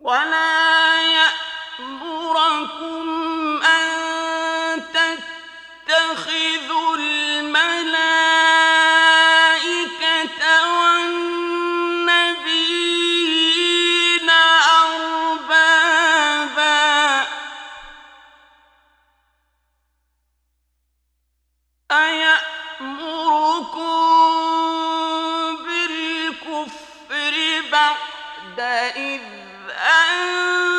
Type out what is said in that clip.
ولا يأمركم أن تتخذوا الملائكة والنبيين أربابا أيأمركم بالكفر بعد إذ أنتم